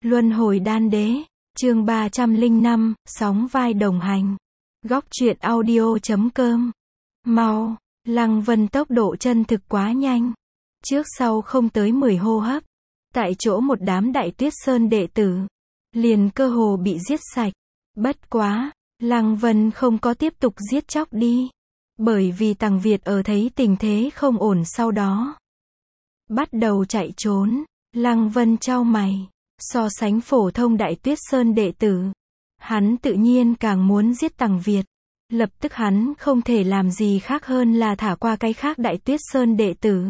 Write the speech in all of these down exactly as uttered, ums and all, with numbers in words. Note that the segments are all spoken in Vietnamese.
Luân hồi đan đế, chương ba trăm lẻ năm, sóng vai đồng hành. Góc truyện audio chấm com. Mau, Lăng Vân tốc độ chân thực quá nhanh. Trước sau không tới mười hô hấp. Tại chỗ một đám Đại Tuyết Sơn đệ tử. Liền cơ hồ bị giết sạch. Bất quá, Lăng Vân không có tiếp tục giết chóc đi. Bởi vì Tằng Việt ở thấy tình thế không ổn sau đó. Bắt đầu chạy trốn. Lăng Vân chau mày. So sánh phổ thông Đại Tuyết Sơn đệ tử. Hắn tự nhiên càng muốn giết Tằng Việt. Lập tức hắn không thể làm gì khác hơn là thả qua cái khác Đại Tuyết Sơn đệ tử.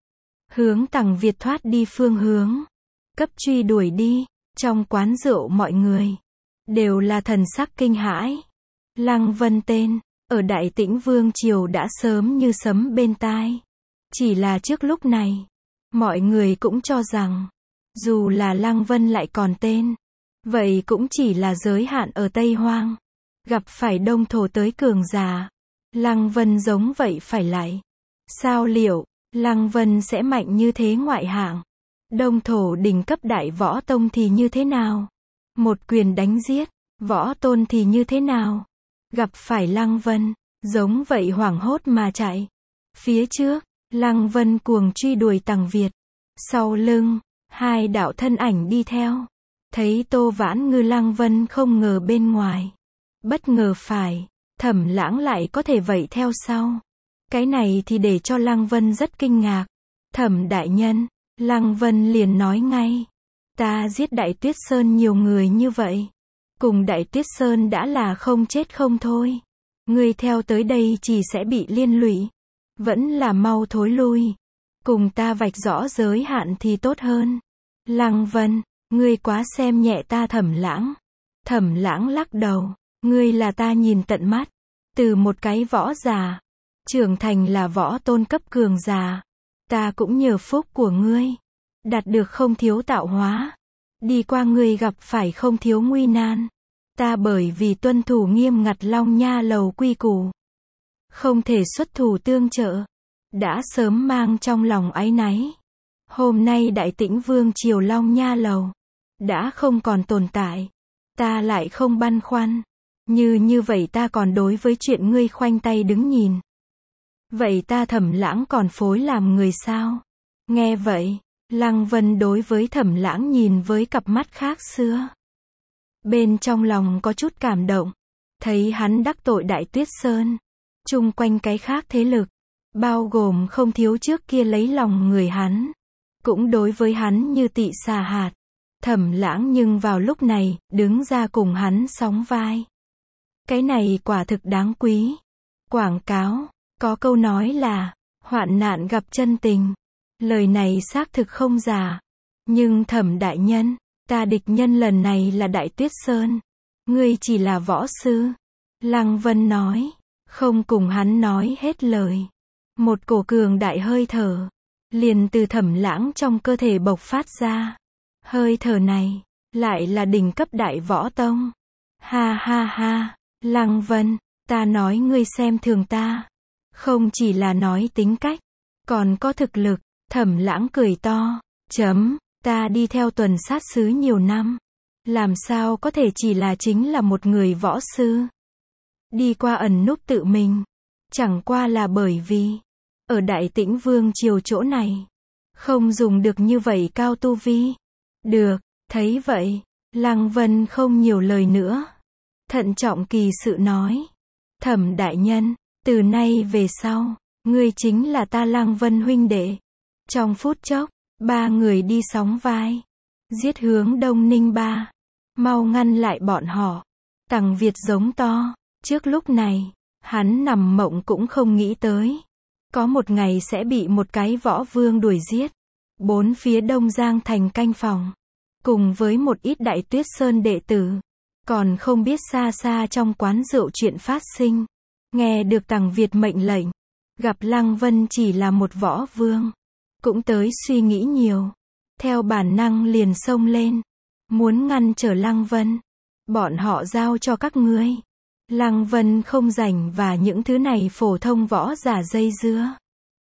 Hướng Tằng Việt thoát đi phương hướng. Cấp truy đuổi đi. Trong quán rượu mọi người. Đều là thần sắc kinh hãi. Lăng Vân tên. Ở Đại Tĩnh Vương Triều đã sớm như sấm bên tai. Chỉ là trước lúc này. Mọi người cũng cho rằng. Dù là Lăng Vân lại còn tên. Vậy cũng chỉ là giới hạn ở Tây Hoang. Gặp phải đông thổ tới cường giả. Lăng Vân giống vậy phải lại. Sao liệu, Lăng Vân sẽ mạnh như thế ngoại hạng? Đông thổ đỉnh cấp đại võ tông thì như thế nào? Một quyền đánh giết, võ tôn thì như thế nào? Gặp phải Lăng Vân, giống vậy hoảng hốt mà chạy. Phía trước, Lăng Vân cuồng truy đuổi Tằng Việt. Sau lưng, hai đạo thân ảnh đi theo. Thấy Tô Vãn Ngư Lăng Vân không ngờ bên ngoài. Bất ngờ phải, Thẩm Lãng lại có thể vậy theo sau. Cái này thì để cho Lăng Vân rất kinh ngạc. Thẩm đại nhân, Lăng Vân liền nói ngay. Ta giết Đại Tuyết Sơn nhiều người như vậy. Cùng Đại Tuyết Sơn đã là không chết không thôi. Ngươi theo tới đây chỉ sẽ bị liên lụy. Vẫn là mau thối lui. Cùng ta vạch rõ giới hạn thì tốt hơn. Lăng Vân, ngươi quá xem nhẹ ta Thẩm Lãng. Thẩm Lãng lắc đầu. Ngươi là ta nhìn tận mắt. Từ một cái võ giả. Trưởng thành là võ tôn cấp cường giả. Ta cũng nhờ phúc của ngươi. Đạt được không thiếu tạo hóa. Đi qua ngươi gặp phải không thiếu nguy nan. Ta bởi vì tuân thủ nghiêm ngặt Long Nha Lầu quy củ. Không thể xuất thủ tương trợ. Đã sớm mang trong lòng áy náy. Hôm nay Đại Tĩnh Vương Triều Long Nha Lầu. Đã không còn tồn tại. Ta lại không băn khoăn. Như như vậy ta còn đối với chuyện ngươi khoanh tay đứng nhìn. Vậy ta Thẩm Lãng còn phối làm người sao? Nghe vậy, Lăng Vân đối với Thẩm Lãng nhìn với cặp mắt khác xưa. Bên trong lòng có chút cảm động. Thấy hắn đắc tội Đại Tuyết Sơn. Chung quanh cái khác thế lực. Bao gồm không thiếu trước kia lấy lòng người hắn. Cũng đối với hắn như tị xà hạt. Thẩm Lãng nhưng vào lúc này, đứng ra cùng hắn sóng vai. Cái này quả thực đáng quý. Quảng cáo, có câu nói là, hoạn nạn gặp chân tình. Lời này xác thực không giả. Nhưng Thẩm đại nhân, ta địch nhân lần này là Đại Tuyết Sơn. Ngươi chỉ là võ sư. Lăng Vân nói, không cùng hắn nói hết lời. Một cổ cường đại hơi thở, liền từ Thẩm Lãng trong cơ thể bộc phát ra. Hơi thở này, lại là đỉnh cấp đại võ tông. Ha ha ha. Lăng Vân, ta nói ngươi xem thường ta. Không chỉ là nói tính cách, còn có thực lực. Thẩm Lãng cười to. Chấm, ta đi theo tuần sát sứ nhiều năm. Làm sao có thể chỉ là chính là một người võ sư. Đi qua ẩn núp tự mình. Chẳng qua là bởi vì, ở Đại Tĩnh Vương Triều chỗ này, không dùng được như vậy cao tu vi. Được, thấy vậy, Lăng Vân không nhiều lời nữa. Thận trọng kỳ sự nói. Thẩm đại nhân, từ nay về sau, ngươi chính là ta Lăng Vân huynh đệ. Trong phút chốc, ba người đi sóng vai. Giết hướng Đông Ninh Ba. Mau ngăn lại bọn họ. Tằng Việt giống to. Trước lúc này, hắn nằm mộng cũng không nghĩ tới. Có một ngày sẽ bị một cái võ vương đuổi giết. Bốn phía Đông Giang thành canh phòng. Cùng với một ít Đại Tuyết Sơn đệ tử. Còn không biết xa xa trong quán rượu chuyện phát sinh. Nghe được Tằng Việt mệnh lệnh. Gặp Lăng Vân chỉ là một võ vương. Cũng tới suy nghĩ nhiều. Theo bản năng liền xông lên. Muốn ngăn trở Lăng Vân. Bọn họ giao cho các ngươi. Lăng Vân không rảnh và những thứ này phổ thông võ giả dây dưa.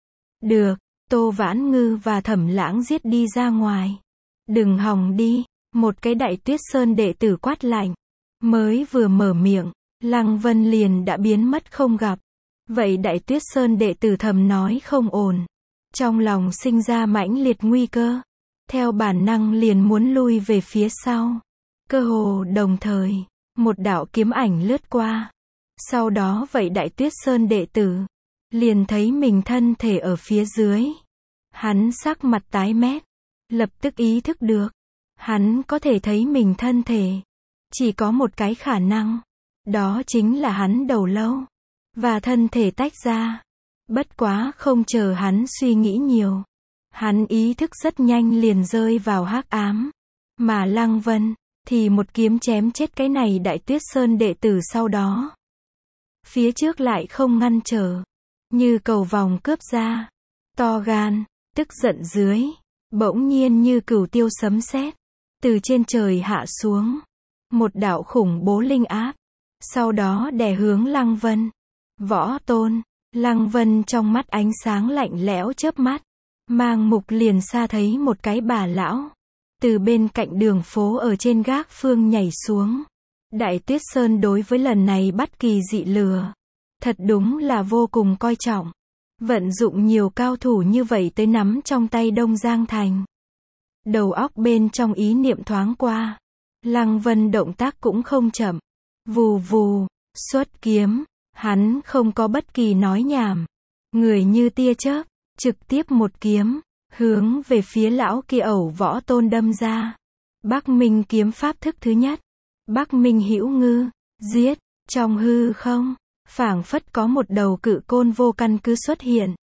Được, Tô Vãn Ngư và Thẩm Lãng giết đi ra ngoài. Đừng hòng đi. Một cái Đại Tuyết Sơn đệ tử quát lạnh. Mới vừa mở miệng, Lăng Vân liền đã biến mất không gặp. Vậy Đại Tuyết Sơn đệ tử thầm nói không ổn. Trong lòng sinh ra mãnh liệt nguy cơ. Theo bản năng liền muốn lui về phía sau. Cơ hồ đồng thời, một đạo kiếm ảnh lướt qua. Sau đó vậy Đại Tuyết Sơn đệ tử liền thấy mình thân thể ở phía dưới. Hắn sắc mặt tái mét, lập tức ý thức được, hắn có thể thấy mình thân thể. Chỉ có một cái khả năng, đó chính là hắn đầu lâu và thân thể tách ra. Bất quá không chờ hắn suy nghĩ nhiều, hắn ý thức rất nhanh liền rơi vào hắc ám. Mà Lăng Vân thì một kiếm chém chết cái này Đại Tuyết Sơn đệ tử sau đó. Phía trước lại không ngăn trở, như cầu vòng cướp ra. To gan, tức giận dưới, bỗng nhiên như cửu tiêu sấm sét, từ trên trời hạ xuống. Một đạo khủng bố linh áp, sau đó đè hướng Lăng Vân. Võ Tôn, Lăng Vân trong mắt ánh sáng lạnh lẽo chớp mắt, mang mục liền xa thấy một cái bà lão, từ bên cạnh đường phố ở trên gác phương nhảy xuống. Đại Tuyết Sơn đối với lần này bắt kỳ dị lừa, thật đúng là vô cùng coi trọng. Vận dụng nhiều cao thủ như vậy tới nắm trong tay Đông Giang Thành. Đầu óc bên trong ý niệm thoáng qua. Lăng Vân động tác cũng không chậm. Vù vù, xuất kiếm. Hắn không có bất kỳ nói nhảm. Người như tia chớp, trực tiếp một kiếm, hướng về phía lão kia ẩu Võ Tôn đâm ra. Bắc Minh kiếm pháp thức thứ nhất. Bắc Minh hữu ngư, giết, trong hư không, phảng phất có một đầu cự côn vô căn cứ xuất hiện.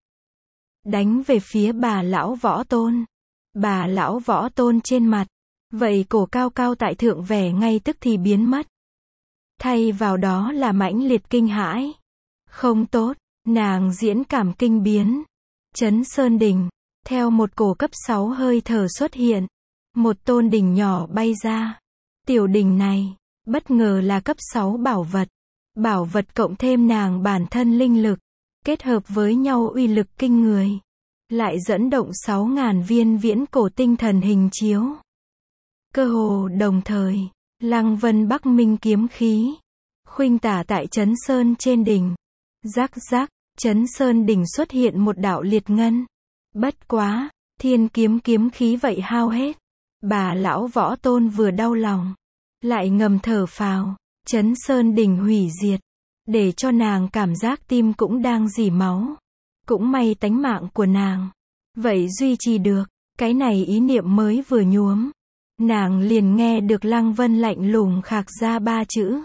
Đánh về phía bà lão Võ Tôn. Bà lão Võ Tôn trên mặt, vậy cổ cao cao tại thượng vẻ ngay tức thì biến mất. Thay vào đó là mãnh liệt kinh hãi. Không tốt, nàng diễn cảm kinh biến. Trấn Sơn Đỉnh, theo một cổ cấp sáu hơi thở xuất hiện. Một tôn đỉnh nhỏ bay ra. Tiểu đỉnh này, bất ngờ là cấp sáu bảo vật. Bảo vật cộng thêm nàng bản thân linh lực, kết hợp với nhau uy lực kinh người. Lại dẫn động sáu ngàn viên viễn cổ tinh thần hình chiếu. Cơ hồ đồng thời, Lăng Vân Bắc Minh kiếm khí khuynh tả tại Trấn Sơn trên đỉnh. Rắc rắc, Trấn Sơn đỉnh xuất hiện một đạo liệt ngân. Bất quá, thiên kiếm kiếm khí vậy hao hết. Bà lão Võ Tôn vừa đau lòng, lại ngầm thở phào. Trấn Sơn đỉnh hủy diệt, để cho nàng cảm giác tim cũng đang rỉ máu. Cũng may tánh mạng của nàng vậy duy trì được. Cái này ý niệm mới vừa nhuốm, nàng liền nghe được Lăng Vân lạnh lùng khạc ra ba chữ.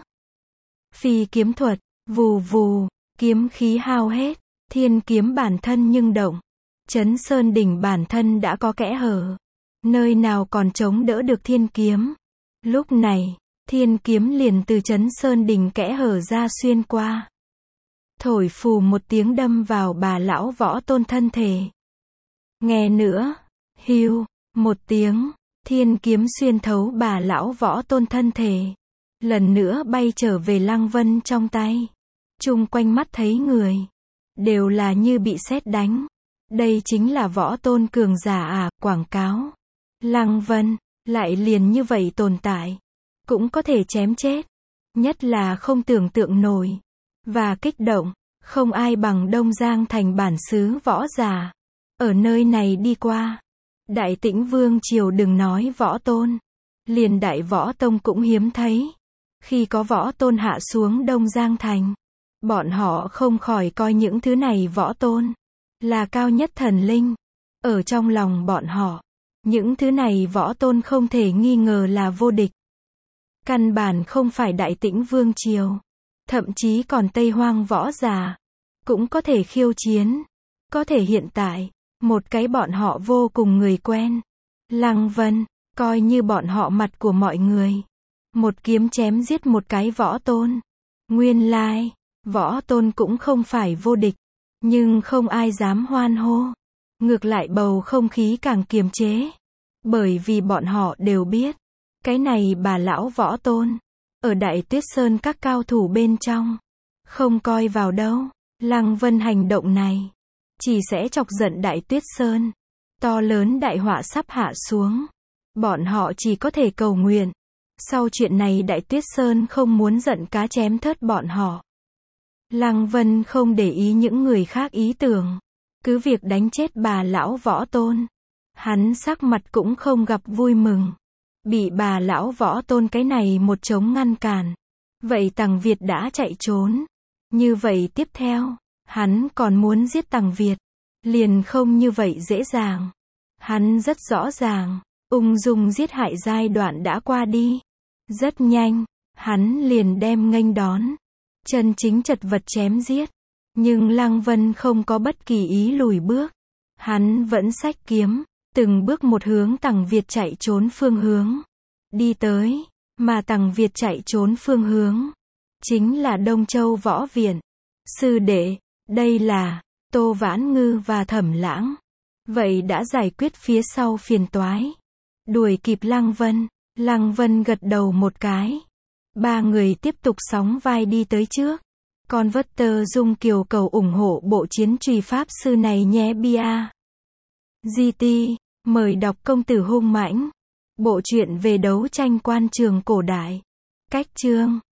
Phi kiếm thuật, vù vù, kiếm khí hao hết, thiên kiếm bản thân nhưng động. Trấn Sơn đỉnh bản thân đã có kẽ hở, nơi nào còn chống đỡ được thiên kiếm. Lúc này, thiên kiếm liền từ Trấn Sơn đỉnh kẽ hở ra xuyên qua. Thổi phù một tiếng đâm vào bà lão Võ Tôn thân thể. Nghe nữa, hưu, một tiếng, thiên kiếm xuyên thấu bà lão Võ Tôn thân thể. Lần nữa bay trở về Lăng Vân trong tay. Chung quanh mắt thấy người, đều là như bị sét đánh. Đây chính là Võ Tôn cường giả à, quảng cáo. Lăng Vân, lại liền như vậy tồn tại. Cũng có thể chém chết. Nhất là không tưởng tượng nổi. Và kích động, không ai bằng Đông Giang Thành bản xứ võ giả. Ở nơi này đi qua. Đại Tĩnh Vương Triều đừng nói Võ Tôn. Liền Đại Võ Tông cũng hiếm thấy. Khi có Võ Tôn hạ xuống Đông Giang Thành, bọn họ không khỏi coi những thứ này Võ Tôn là cao nhất thần linh. Ở trong lòng bọn họ, những thứ này Võ Tôn không thể nghi ngờ là vô địch. Căn bản không phải Đại Tĩnh Vương Triều, thậm chí còn Tây Hoang võ giả cũng có thể khiêu chiến. Có thể hiện tại, một cái bọn họ vô cùng người quen. Lăng Vân, coi như bọn họ mặt của mọi người. Một kiếm chém giết một cái Võ Tôn. Nguyên lai, Võ Tôn cũng không phải vô địch. Nhưng không ai dám hoan hô. Ngược lại bầu không khí càng kiềm chế. Bởi vì bọn họ đều biết, cái này bà lão Võ Tôn, ở Đại Tuyết Sơn các cao thủ bên trong, không coi vào đâu. Lăng Vân hành động này, chỉ sẽ chọc giận Đại Tuyết Sơn. To lớn đại họa sắp hạ xuống. Bọn họ chỉ có thể cầu nguyện. Sau chuyện này Đại Tuyết Sơn không muốn giận cá chém thớt bọn họ. Lăng Vân không để ý những người khác ý tưởng. Cứ việc đánh chết bà lão Võ Tôn. Hắn sắc mặt cũng không gặp vui mừng. Bị bà lão Võ Tôn cái này một chống ngăn cản. Vậy Tằng Việt đã chạy trốn. Như vậy tiếp theo, hắn còn muốn giết Tằng Việt. Liền không như vậy dễ dàng. Hắn rất rõ ràng, ung dung giết hại giai đoạn đã qua đi. Rất nhanh, hắn liền đem nghênh đón. Chân chính chật vật chém giết. Nhưng Lăng Vân không có bất kỳ ý lùi bước. Hắn vẫn xách kiếm, từng bước một hướng Tằng Việt chạy trốn phương hướng. Đi tới, mà Tằng Việt chạy trốn phương hướng. Chính là Đông Châu Võ Viện. Sư đệ, đây là Tô Vãn Ngư và Thẩm Lãng. Vậy đã giải quyết phía sau phiền toái. Đuổi kịp Lăng Vân. Lăng Vân gật đầu một cái. Ba người tiếp tục sóng vai đi tới trước. Con vất tơ dung kiều cầu ủng hộ bộ chiến truy pháp sư này nhé bia. giê tê, mời đọc Công tử hung mãnh. Bộ truyện về đấu tranh quan trường cổ đại. Cách chương